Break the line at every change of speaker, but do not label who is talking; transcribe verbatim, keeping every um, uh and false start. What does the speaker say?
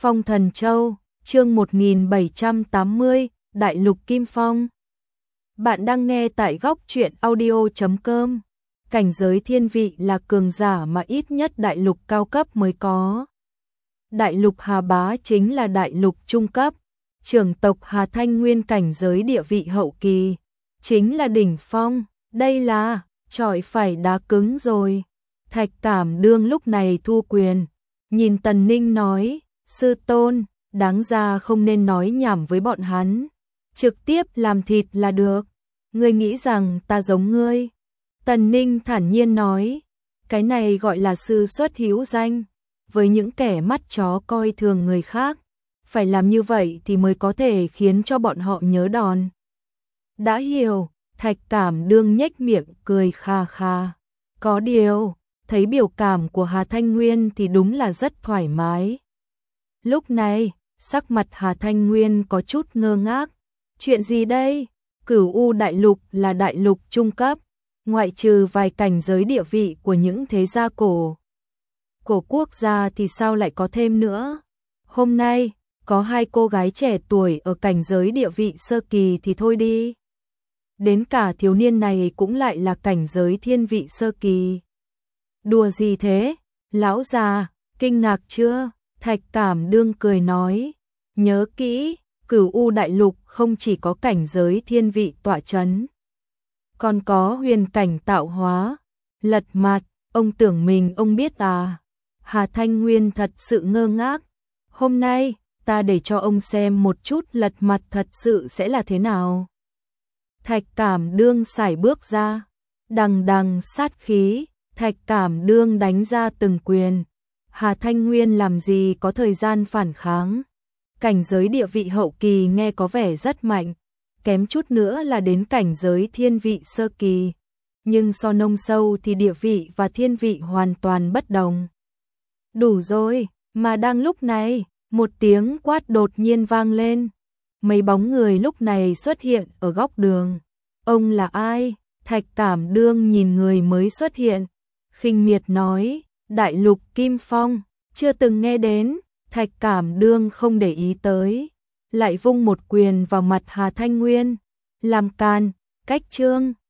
Phong Thần Châu, chương một nghìn bảy trăm tám mươi, Đại lục Kim Phong. Bạn đang nghe tại góc truyện audio chấm com. Cảnh giới thiên vị là cường giả mà ít nhất đại lục cao cấp mới có. Đại lục Hà Bá chính là đại lục trung cấp. Trưởng tộc Hà Thanh Nguyên cảnh giới địa vị hậu kỳ, chính là đỉnh phong. Đây là chọi phải đá cứng rồi. Thạch Cảm Đương lúc này thu quyền, nhìn Tần Ninh nói: sư tôn, đáng ra không nên nói nhảm với bọn hắn, trực tiếp làm thịt là được. Ngươi nghĩ rằng ta giống ngươi? Tần Ninh thản nhiên nói: cái này gọi là sư xuất hữu danh, với những kẻ mắt chó coi thường người khác, phải làm như vậy thì mới có thể khiến cho bọn họ nhớ đòn. Đã hiểu. Thạch Cảm Đương nhếch miệng cười kha kha. Có điều, thấy biểu cảm của Hà Thanh Nguyên thì đúng là rất thoải mái. Lúc này, sắc mặt Hà Thanh Nguyên có chút ngơ ngác. Chuyện gì đây? Cửu U đại lục là đại lục trung cấp, ngoại trừ vài cảnh giới địa vị của những thế gia cổ cổ quốc gia thì sao lại có thêm nữa? Hôm nay, có hai cô gái trẻ tuổi ở cảnh giới địa vị sơ kỳ thì thôi đi. Đến cả thiếu niên này cũng lại là cảnh giới thiên vị sơ kỳ. Đùa gì thế? Lão già, kinh ngạc chưa? Thạch Cảm Đương cười nói: nhớ kỹ, Cửu U đại lục không chỉ có cảnh giới thiên vị tọa chấn, còn có huyền cảnh tạo hóa. Lật mặt, ông tưởng mình ông biết à? Hà Thanh Nguyên thật sự ngơ ngác. Hôm nay, ta để cho ông xem một chút lật mặt thật sự sẽ là thế nào. Thạch Cảm Đương sải bước ra, đằng đằng sát khí, Thạch Cảm Đương đánh ra từng quyền. Hà Thanh Nguyên làm gì có thời gian phản kháng. Cảnh giới địa vị hậu kỳ nghe có vẻ rất mạnh, kém chút nữa là đến cảnh giới thiên vị sơ kỳ, nhưng so nông sâu thì địa vị và thiên vị hoàn toàn bất đồng. Đủ rồi, mà đang lúc này, một tiếng quát đột nhiên vang lên. Mấy bóng người lúc này xuất hiện ở góc đường. Ông là ai? Thạch Cảm Đương nhìn người mới xuất hiện, khinh miệt nói: Đại lục Kim Phong, chưa từng nghe đến. Thạch Cảm Đương không để ý tới, lại vung một quyền vào mặt Hà Thanh Nguyên. Làm càn, cách trương.